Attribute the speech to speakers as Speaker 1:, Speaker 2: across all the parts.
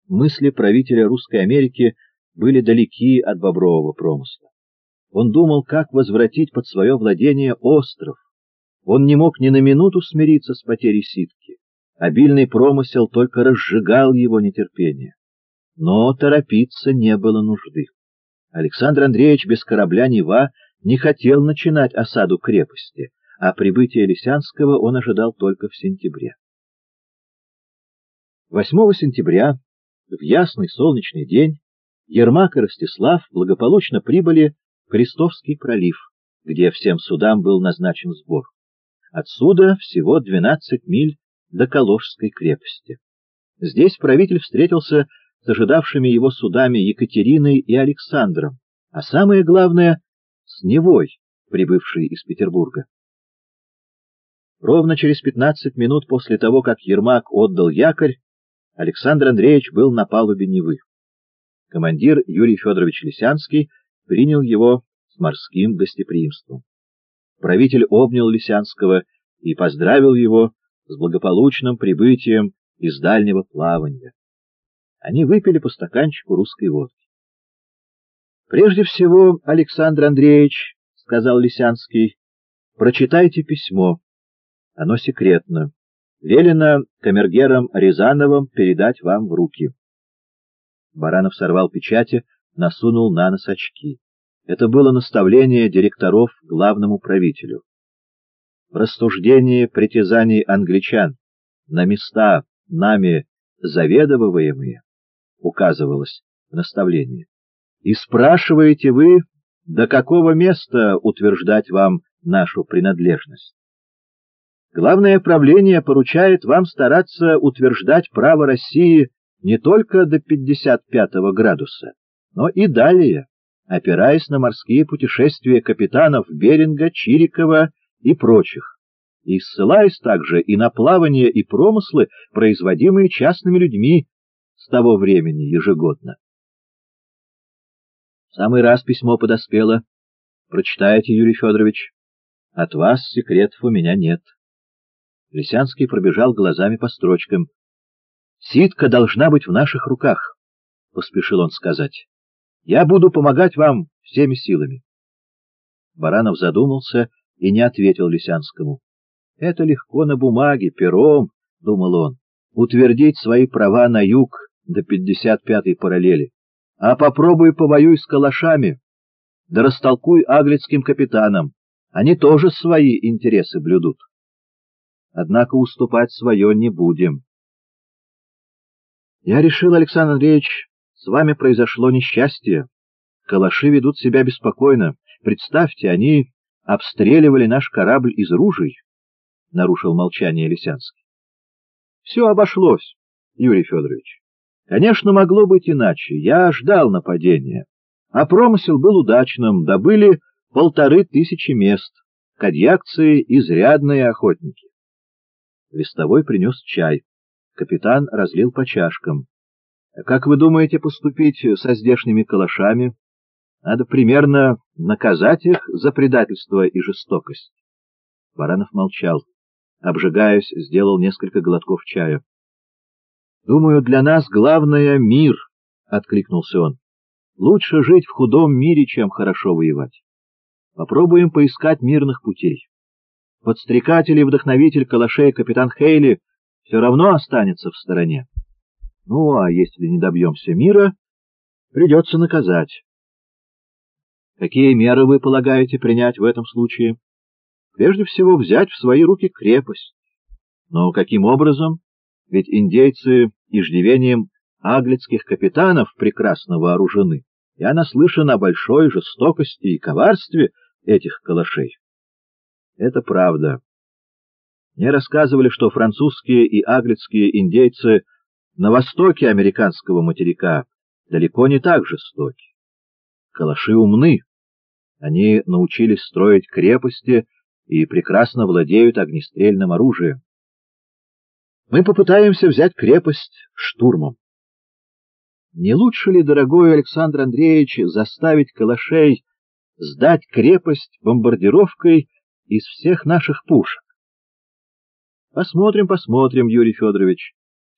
Speaker 1: Мысли правителя Русской Америки были далеки от бобрового промысла. Он думал, как возвратить под свое владение остров. Он не мог ни на минуту смириться с потерей Ситки. Обильный промысел только разжигал его нетерпение. Но торопиться не было нужды. Александр Андреевич без корабля Нева не хотел начинать осаду крепости, а прибытие Лисянского он ожидал только в сентябре. 8 сентября, в ясный солнечный день, Ермак и Ростислав благополучно прибыли в Крестовский пролив, где всем судам был назначен сбор. Отсюда всего 12 миль до Калужской крепости. Здесь правитель встретился с ожидавшими его судами Екатериной и Александром, а самое главное — с Невой, прибывшей из Петербурга. Ровно через 15 минут после того, как Ермак отдал якорь, Александр Андреевич был на палубе Невы. Командир Юрий Федорович Лисянский принял его с морским гостеприимством. Правитель обнял Лисянского и поздравил его с благополучным прибытием из дальнего плавания. Они выпили по стаканчику русской водки. «Прежде всего, Александр Андреевич, — сказал Лисянский, — прочитайте письмо. Оно секретно. Велено камергером Рязановым передать вам в руки». Баранов сорвал печати, насунул на нос очки. Это было наставление директоров главному правителю. В рассуждении притязаний англичан на места нами заведовываемые, указывалось в наставлении, и спрашиваете вы, до какого места утверждать вам нашу принадлежность. Главное правление поручает вам стараться утверждать право России не только до 55 градуса, но и далее, опираясь на морские путешествия капитанов Беринга, Чирикова и прочих, и ссылаясь также и на плавания и промыслы, производимые частными людьми с того времени ежегодно. В самый раз письмо подоспело. Прочитайте, Юрий Федорович. От вас секретов у меня нет. Лисянский пробежал глазами по строчкам. «Ситка должна быть в наших руках», — поспешил он сказать. «Я буду помогать вам всеми силами». Баранов задумался и не ответил Лисянскому. «Это легко на бумаге, пером, — думал он, — утвердить свои права на юг до 55-й параллели. А попробуй повоюй с калашами, да растолкуй аглицким капитанам. Они тоже свои интересы блюдут. Однако уступать свое не будем. Я решил, Александр Андреевич, с вами произошло несчастье. Калаши ведут себя беспокойно. Представьте, они обстреливали наш корабль из ружей, — нарушил молчание Лисянский. Все обошлось, Юрий Федорович. Конечно, могло быть иначе. Я ждал нападения. А промысел был удачным. Добыли 1500 мест. Кадьякцы — изрядные охотники. Вестовой принес чай. Капитан разлил по чашкам. — Как вы думаете поступить со здешними калашами? Надо примерно наказать их за предательство и жестокость. Баранов молчал. Обжигаясь, сделал несколько глотков чая. — Думаю, для нас главное — мир, — откликнулся он. — Лучше жить в худом мире, чем хорошо воевать. Попробуем поискать мирных путей. Подстрекатель и вдохновитель калашей капитан Хейли все равно останется в стороне. Ну, а если не добьемся мира, придется наказать. Какие меры вы полагаете принять в этом случае? Прежде всего, взять в свои руки крепость. Но каким образом? Ведь индейцы иждивением аглицких капитанов прекрасно вооружены. Я наслышан о большой жестокости и коварстве этих калашей. Это правда. Мне рассказывали, что французские и аглицкие индейцы на востоке американского материка далеко не так жестоки. Калаши умны. Они научились строить крепости и прекрасно владеют огнестрельным оружием. Мы попытаемся взять крепость штурмом. Не лучше ли, дорогой Александр Андреевич, заставить калашей сдать крепость бомбардировкой из всех наших пушек? Посмотрим, Юрий Федорович.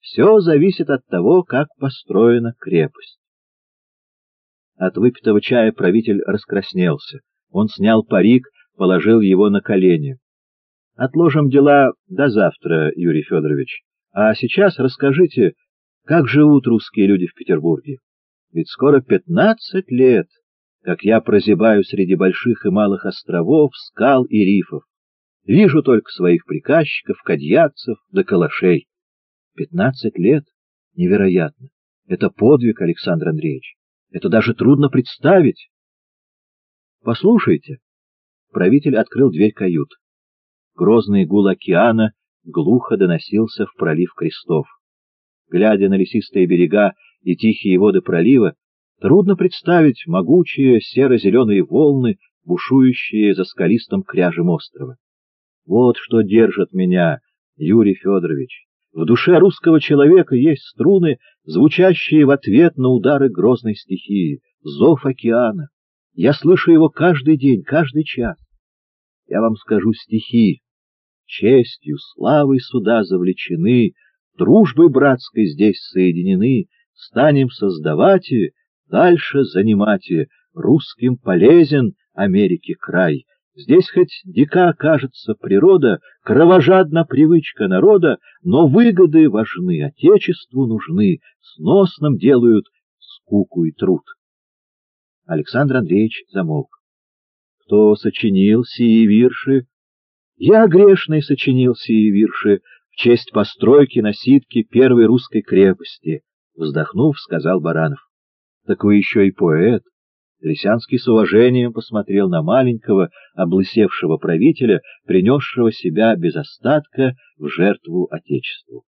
Speaker 1: Все зависит от того, как построена крепость. От выпитого чая правитель раскраснелся. Он снял парик, положил его на колени. Отложим дела до завтра, Юрий Федорович. А сейчас расскажите, как живут русские люди в Петербурге? Ведь скоро 15 лет, как я прозябаю среди больших и малых островов, скал и рифов. Вижу только своих приказчиков, кадьякцев да калашей. 15 лет? Невероятно. Это подвиг, Александр Андреевич. Это даже трудно представить. Послушайте. Правитель открыл дверь кают. Грозный гул океана глухо доносился в пролив Крестов. Глядя на лесистые берега и тихие воды пролива, трудно представить могучие серо-зеленые волны, бушующие за скалистым кряжем острова. Вот что держит меня, Юрий Федорович. В душе русского человека есть струны, звучащие в ответ на удары грозной стихии, зов океана. Я слышу его каждый день, каждый час. Я вам скажу стихи. Честью, славой суда завлечены, дружбой братской здесь соединены, станем создавать и дальше занимать, и русским полезен Америке край. Здесь хоть дика кажется природа, кровожадна привычка народа, но выгоды важны, отечеству нужны, сносным делают скуку и труд. Александр Андреевич замолк. Кто сочинил сии вирши? Я, грешный, сочинил сии вирши в честь постройки на Ситке первой русской крепости, вздохнув, сказал Баранов. Так вы еще и поэт. Лисянский с уважением посмотрел на маленького, облысевшего правителя, принесшего себя без остатка в жертву Отечеству.